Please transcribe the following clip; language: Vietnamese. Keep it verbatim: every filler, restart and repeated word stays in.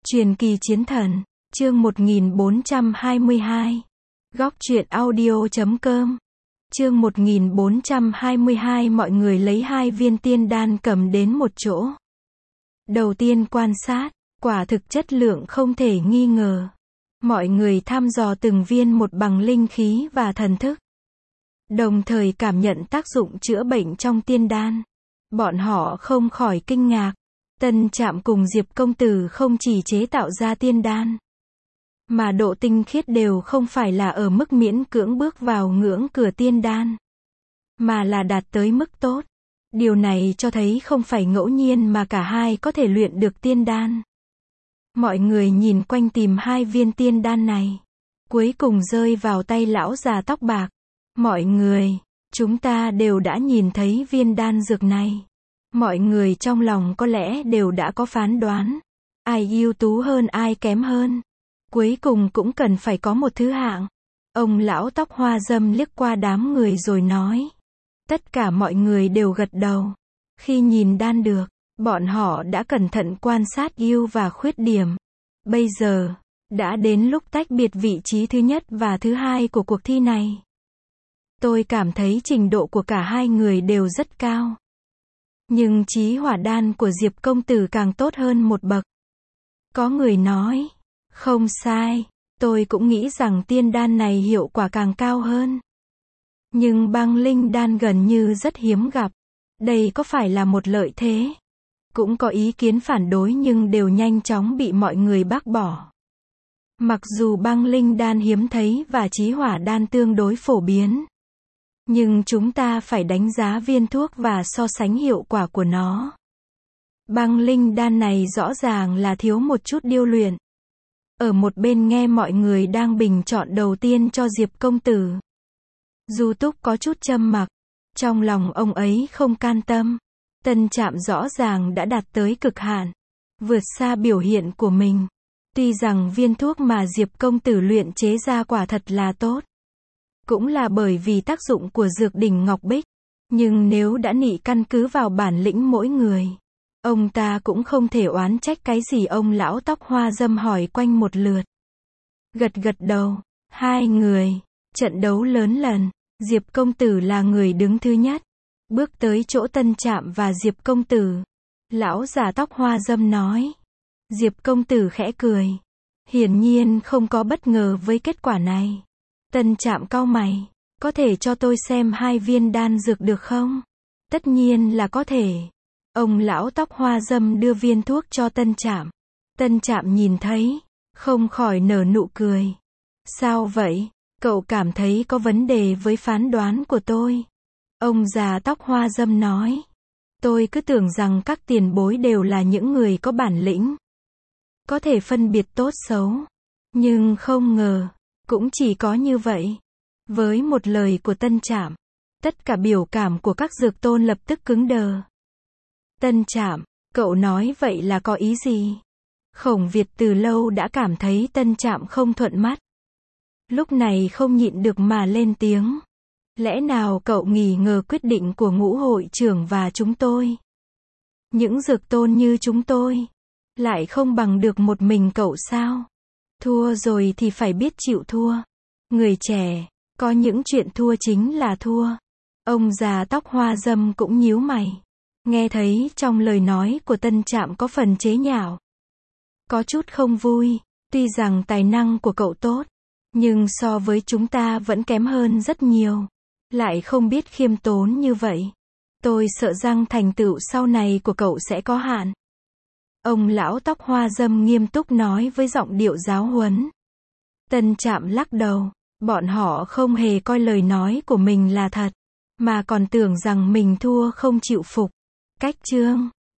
Truyền kỳ chiến thần, chương một nghìn bốn trăm hai mươi hai. Góc truyện audio chấm com. Chương một nghìn bốn trăm hai mươi hai. Mọi người lấy hai viên tiên đan cầm đến một chỗ. Đầu tiên quan sát, quả thực chất lượng không thể nghi ngờ. Mọi người thăm dò từng viên một bằng linh khí và thần thức. Đồng thời cảm nhận tác dụng chữa bệnh trong tiên đan. Bọn họ không khỏi kinh ngạc. Tân Trạm cùng Diệp công tử không chỉ chế tạo ra tiên đan, mà độ tinh khiết đều không phải là ở mức miễn cưỡng bước vào ngưỡng cửa tiên đan, mà là đạt tới mức tốt. Điều này cho thấy không phải ngẫu nhiên mà cả hai có thể luyện được tiên đan. Mọi người nhìn quanh tìm hai viên tiên đan này, cuối cùng rơi vào tay lão già tóc bạc. Mọi người, chúng ta đều đã nhìn thấy viên đan dược này. Mọi người trong lòng có lẽ đều đã có phán đoán. Ai ưu tú hơn ai kém hơn. Cuối cùng cũng cần phải có một thứ hạng. Ông lão tóc hoa râm liếc qua đám người rồi nói. Tất cả mọi người đều gật đầu. Khi nhìn đan được, bọn họ đã cẩn thận quan sát ưu và khuyết điểm. Bây giờ, đã đến lúc tách biệt vị trí thứ nhất và thứ hai của cuộc thi này. Tôi cảm thấy trình độ của cả hai người đều rất cao. Nhưng chí hỏa đan của Diệp công tử càng tốt hơn một bậc. Có người nói, không sai, tôi cũng nghĩ rằng tiên đan này hiệu quả càng cao hơn. Nhưng băng linh đan gần như rất hiếm gặp. Đây có phải là một lợi thế? Cũng có ý kiến phản đối nhưng đều nhanh chóng bị mọi người bác bỏ. Mặc dù băng linh đan hiếm thấy và chí hỏa đan tương đối phổ biến, nhưng chúng ta phải đánh giá viên thuốc và so sánh hiệu quả của nó. Băng linh đan này rõ ràng là thiếu một chút điêu luyện. Ở một bên nghe mọi người đang bình chọn đầu tiên cho Diệp công tử. Du Túc có chút châm mặc. Trong lòng ông ấy không can tâm. Tân Trạm rõ ràng đã đạt tới cực hạn. Vượt xa biểu hiện của mình. Tuy rằng viên thuốc mà Diệp công tử luyện chế ra quả thật là tốt. Cũng là bởi vì tác dụng của dược đỉnh Ngọc Bích. Nhưng nếu đã nị căn cứ vào bản lĩnh mỗi người, ông ta cũng không thể oán trách cái gì. Ông lão tóc hoa râm hỏi quanh một lượt. Gật gật đầu. Hai người. Trận đấu lớn lần. Diệp công tử là người đứng thứ nhất. Bước tới chỗ Tân Trạm và Diệp công tử. Lão già tóc hoa râm nói. Diệp công tử khẽ cười. Hiển nhiên không có bất ngờ với kết quả này. Tân Trạm cau mày. Có thể cho tôi xem hai viên đan dược được không? Tất nhiên là có thể. Ông lão tóc hoa râm đưa viên thuốc cho Tân Trạm. Tân Trạm nhìn thấy, không khỏi nở nụ cười. Sao vậy? Cậu cảm thấy có vấn đề với phán đoán của tôi? Ông già tóc hoa râm nói. Tôi cứ tưởng rằng các tiền bối đều là những người có bản lĩnh, có thể phân biệt tốt xấu. Nhưng không ngờ, cũng chỉ có như vậy. Với một lời của Tân Trạm, tất cả biểu cảm của các dược tôn lập tức cứng đờ. Tân Trạm, cậu nói vậy là có ý gì? Khổng Việt từ lâu đã cảm thấy Tân Trạm không thuận mắt. Lúc này không nhịn được mà lên tiếng. Lẽ nào cậu nghi ngờ quyết định của ngũ hội trưởng và chúng tôi? Những dược tôn như chúng tôi, lại không bằng được một mình cậu sao? Thua rồi thì phải biết chịu thua. Người trẻ, có những chuyện thua chính là thua. Ông già tóc hoa râm cũng nhíu mày. Nghe thấy trong lời nói của Tân Trạm có phần chế nhạo. Có chút không vui. Tuy rằng tài năng của cậu tốt, nhưng so với chúng ta vẫn kém hơn rất nhiều. Lại không biết khiêm tốn như vậy. Tôi sợ rằng thành tựu sau này của cậu sẽ có hạn. Ông lão tóc hoa râm nghiêm túc nói với giọng điệu giáo huấn. Tân Trạm lắc đầu. Bọn họ không hề coi lời nói của mình là thật, mà còn tưởng rằng mình thua không chịu phục. Cách chương